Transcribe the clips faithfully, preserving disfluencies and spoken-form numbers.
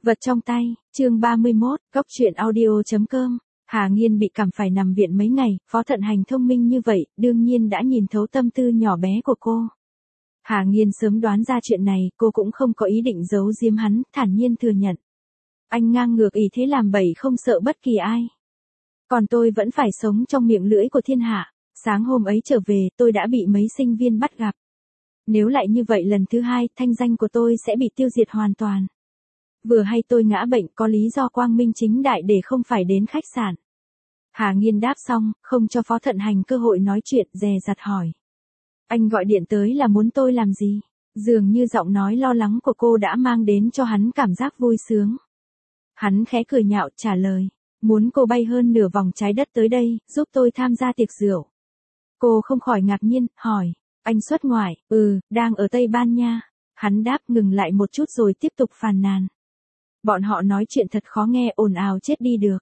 Vật trong tay, chương ba mươi mốt, góc truyện audio.com. Hà Nghiên bị cảm phải nằm viện mấy ngày, Phó Thận Hành thông minh như vậy, đương nhiên đã nhìn thấu tâm tư nhỏ bé của cô. Hà Nghiên sớm đoán ra chuyện này, cô cũng không có ý định giấu giếm hắn, thản nhiên thừa nhận. Anh ngang ngược ý thế làm bậy không sợ bất kỳ ai. Còn tôi vẫn phải sống trong miệng lưỡi của thiên hạ. Sáng hôm ấy trở về, tôi đã bị mấy sinh viên bắt gặp. Nếu lại như vậy lần thứ hai, thanh danh của tôi sẽ bị tiêu diệt hoàn toàn. Vừa hay tôi ngã bệnh có lý do quang minh chính đại để không phải đến khách sạn. Hà Nghiên đáp xong, không cho Phó Thận Hành cơ hội nói chuyện, dè dặt hỏi. Anh gọi điện tới là muốn tôi làm gì? Dường như giọng nói lo lắng của cô đã mang đến cho hắn cảm giác vui sướng. Hắn khẽ cười nhạo trả lời. Muốn cô bay hơn nửa vòng trái đất tới đây, giúp tôi tham gia tiệc rượu. Cô không khỏi ngạc nhiên, hỏi. Anh xuất ngoại, ừ, đang ở Tây Ban Nha. Hắn đáp ngừng lại một chút rồi tiếp tục phàn nàn. Bọn họ nói chuyện thật khó nghe, ồn ào chết đi được.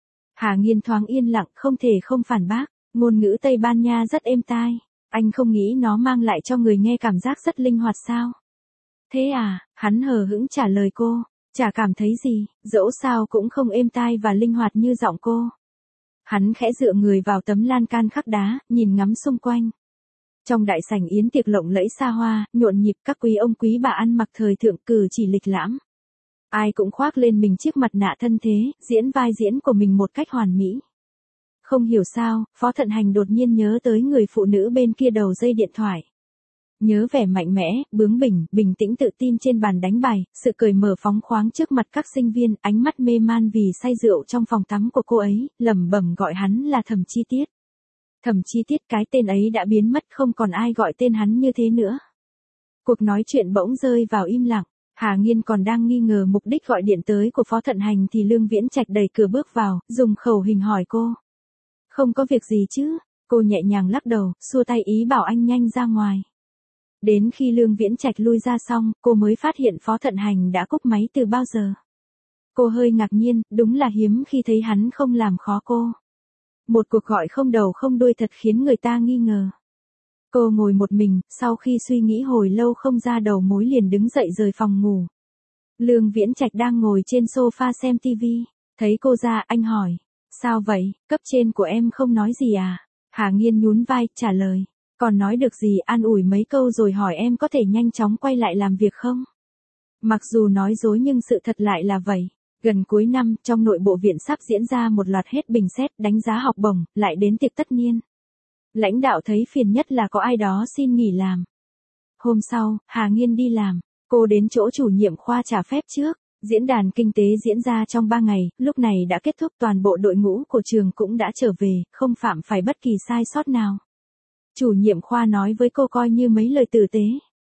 Hà Nghiên thoáng yên lặng, không thể không phản bác. Ngôn ngữ Tây Ban Nha rất êm tai. Anh không nghĩ nó mang lại cho người nghe cảm giác rất linh hoạt sao? Thế à, hắn hờ hững trả lời cô. Chả cảm thấy gì, dẫu sao cũng không êm tai và linh hoạt như giọng cô. Hắn khẽ dựa người vào tấm lan can khắc đá, nhìn ngắm xung quanh. Trong đại sảnh yến tiệc lộng lẫy xa hoa, nhộn nhịp các quý ông quý bà ăn mặc thời thượng cử chỉ lịch lãm. Ai cũng khoác lên mình chiếc mặt nạ thân thế, diễn vai diễn của mình một cách hoàn mỹ. Không hiểu sao, Phó Thận Hành đột nhiên nhớ tới người phụ nữ bên kia đầu dây điện thoại. Nhớ vẻ mạnh mẽ, bướng bỉnh, bình tĩnh tự tin trên bàn đánh bài, sự cởi mở phóng khoáng trước mặt các sinh viên, ánh mắt mê man vì say rượu trong phòng tắm của cô ấy, lẩm bẩm gọi hắn là Thẩm Chi Tiết. Thẩm Chi Tiết, cái tên ấy đã biến mất, không còn ai gọi tên hắn như thế nữa. Cuộc nói chuyện bỗng rơi vào im lặng. Hà Nghiên còn đang nghi ngờ mục đích gọi điện tới của Phó Thận Hành thì Lương Viễn Trạch đẩy cửa bước vào, dùng khẩu hình hỏi cô. Không có việc gì chứ? Cô nhẹ nhàng lắc đầu, xua tay ý bảo anh nhanh ra ngoài. Đến khi Lương Viễn Trạch lui ra xong, cô mới phát hiện Phó Thận Hành đã cúp máy từ bao giờ. Cô hơi ngạc nhiên, đúng là hiếm khi thấy hắn không làm khó cô. Một cuộc gọi không đầu không đuôi thật khiến người ta nghi ngờ. Cô ngồi một mình, sau khi suy nghĩ hồi lâu không ra đầu mối liền đứng dậy rời phòng ngủ. Lương Viễn Trạch đang ngồi trên sofa xem tivi, thấy cô ra, anh hỏi, sao vậy, cấp trên của em không nói gì à? Hà Nghiên nhún vai, trả lời, còn nói được gì, an ủi mấy câu rồi hỏi em có thể nhanh chóng quay lại làm việc không? Mặc dù nói dối nhưng sự thật lại là vậy. Gần cuối năm, trong nội bộ viện sắp diễn ra một loạt hết bình xét, đánh giá học bổng, lại đến tiệc tất niên. Lãnh đạo thấy phiền nhất là có ai đó xin nghỉ làm. Hôm sau, Hà Nghiên đi làm, cô đến chỗ chủ nhiệm khoa trả phép trước. Diễn đàn kinh tế diễn ra trong ba ngày, lúc này đã kết thúc, toàn bộ đội ngũ của trường cũng đã trở về, không phạm phải bất kỳ sai sót nào. Chủ nhiệm khoa nói với cô coi như mấy lời tử tế.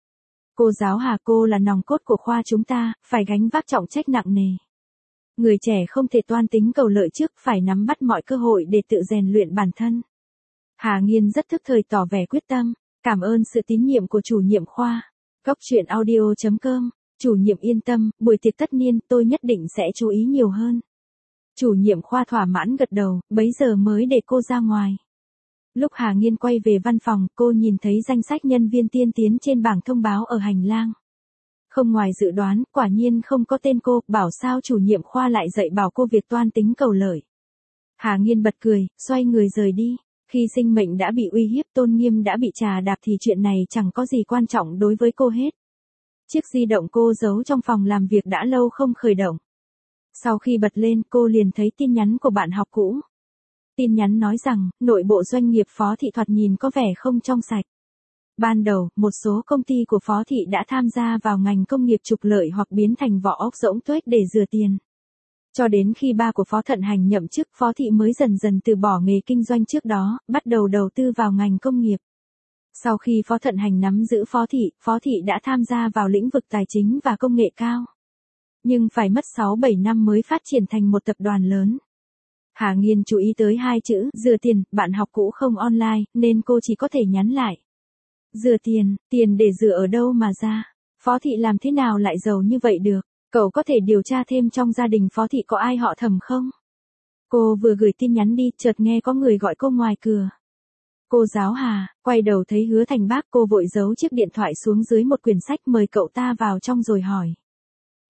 Cô giáo Hà, cô là nòng cốt của khoa chúng ta, phải gánh vác trọng trách nặng nề. Người trẻ không thể toan tính cầu lợi trước, phải nắm bắt mọi cơ hội để tự rèn luyện bản thân. Hà Nghiên rất thức thời tỏ vẻ quyết tâm, cảm ơn sự tín nhiệm của chủ nhiệm khoa. Góc truyện audio.com, chủ nhiệm yên tâm, buổi tiệc tất niên tôi nhất định sẽ chú ý nhiều hơn. Chủ nhiệm khoa thỏa mãn gật đầu, bấy giờ mới để cô ra ngoài. Lúc Hà Nghiên quay về văn phòng, cô nhìn thấy danh sách nhân viên tiên tiến trên bảng thông báo ở hành lang. Không ngoài dự đoán, quả nhiên không có tên cô, bảo sao chủ nhiệm khoa lại dạy bảo cô việc toan tính cầu lợi. Hà Nghiên bật cười, xoay người rời đi. Khi sinh mệnh đã bị uy hiếp, tôn nghiêm đã bị trà đạp thì chuyện này chẳng có gì quan trọng đối với cô hết. Chiếc di động cô giấu trong phòng làm việc đã lâu không khởi động. Sau khi bật lên, cô liền thấy tin nhắn của bạn học cũ. Tin nhắn nói rằng, nội bộ doanh nghiệp Phó Thị thoạt nhìn có vẻ không trong sạch. Ban đầu, một số công ty của Phó Thị đã tham gia vào ngành công nghiệp trục lợi hoặc biến thành vỏ ốc rỗng tuếch để rửa tiền. Cho đến khi ba của Phó Thận Hành nhậm chức, Phó Thị mới dần dần từ bỏ nghề kinh doanh trước đó, bắt đầu đầu tư vào ngành công nghiệp. Sau khi Phó Thận Hành nắm giữ Phó Thị, Phó Thị đã tham gia vào lĩnh vực tài chính và công nghệ cao. Nhưng phải mất sáu bảy năm mới phát triển thành một tập đoàn lớn. Hà Nghiên chú ý tới hai chữ, rửa tiền, bạn học cũ không online, nên cô chỉ có thể nhắn lại. Rửa tiền, tiền để rửa ở đâu mà ra? Phó Thị làm thế nào lại giàu như vậy được? Cậu có thể điều tra thêm trong gia đình Phó Thị có ai họ Thẩm không? Cô vừa gửi tin nhắn đi, chợt nghe có người gọi cô ngoài cửa. Cô giáo Hà, quay đầu thấy Hứa Thành Bác, cô vội giấu chiếc điện thoại xuống dưới một quyển sách, mời cậu ta vào trong rồi hỏi.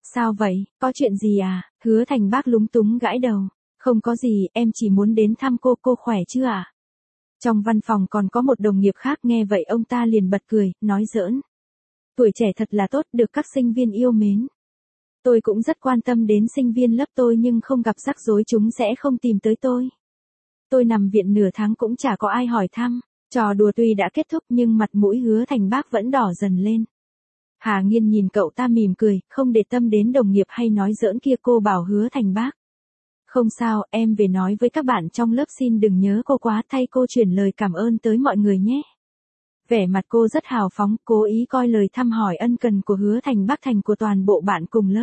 Sao vậy, có chuyện gì à? Hứa Thành Bác lúng túng gãi đầu. Không có gì, em chỉ muốn đến thăm cô, cô khỏe chứ ạ? À? Trong văn phòng còn có một đồng nghiệp khác nghe vậy ông ta liền bật cười, nói giỡn. Tuổi trẻ thật là tốt, được các sinh viên yêu mến. Tôi cũng rất quan tâm đến sinh viên lớp tôi nhưng không gặp rắc rối chúng sẽ không tìm tới tôi. Tôi nằm viện nửa tháng cũng chả có ai hỏi thăm. Trò đùa tuy đã kết thúc nhưng mặt mũi Hứa Thành Bác vẫn đỏ dần lên. Hà Nghiên nhìn cậu ta mỉm cười, không để tâm đến đồng nghiệp hay nói giỡn kia. Cô bảo Hứa Thành Bác. Không sao, em về nói với các bạn trong lớp xin đừng nhớ cô quá, thay cô chuyển lời cảm ơn tới mọi người nhé. Vẻ mặt cô rất hào phóng, cố ý coi lời thăm hỏi ân cần của Hứa Thành Bác thành của toàn bộ bạn cùng lớp.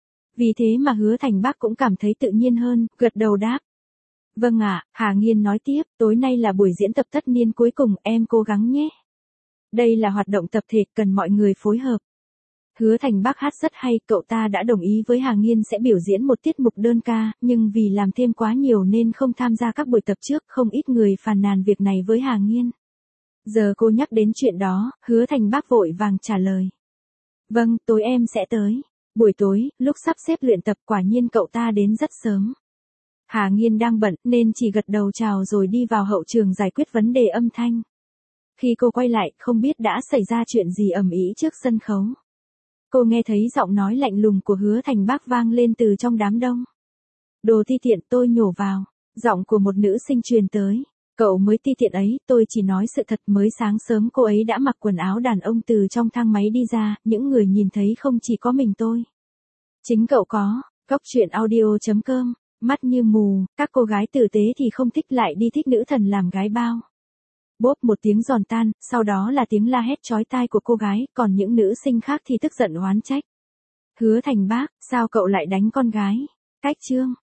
Vì thế mà Hứa Thành Bác cũng cảm thấy tự nhiên hơn, gật đầu đáp. Vâng ạ, à, Hà Nghiên nói tiếp, tối nay là buổi diễn tập tất niên cuối cùng, em cố gắng nhé. Đây là hoạt động tập thể, cần mọi người phối hợp. Hứa Thành Bác hát rất hay, cậu ta đã đồng ý với Hà Nghiên sẽ biểu diễn một tiết mục đơn ca, nhưng vì làm thêm quá nhiều nên không tham gia các buổi tập trước, không ít người phàn nàn việc này với Hà Nghiên. Giờ cô nhắc đến chuyện đó, Hứa Thành Bác vội vàng trả lời. Vâng, tối em sẽ tới. Buổi tối, lúc sắp xếp luyện tập quả nhiên cậu ta đến rất sớm. Hà Nghiên đang bận nên chỉ gật đầu chào rồi đi vào hậu trường giải quyết vấn đề âm thanh. Khi cô quay lại, không biết đã xảy ra chuyện gì ầm ĩ trước sân khấu. Cô nghe thấy giọng nói lạnh lùng của Hứa Thành Bác vang lên từ trong đám đông. Đồ ti tiện, tôi nhổ vào. Giọng của một nữ sinh truyền tới. Cậu mới ti tiện ấy, tôi chỉ nói sự thật, mới sáng sớm cô ấy đã mặc quần áo đàn ông từ trong thang máy đi ra, những người nhìn thấy không chỉ có mình tôi. Chính cậu có, Cóc truyện audio chấm com, mắt như mù, các cô gái tử tế thì không thích lại đi thích nữ thần làm gái bao. Bốp một tiếng giòn tan, sau đó là tiếng la hét chói tai của cô gái, còn những nữ sinh khác thì tức giận oán trách. Hứa Thành Bác, sao cậu lại đánh con gái? Cách chương.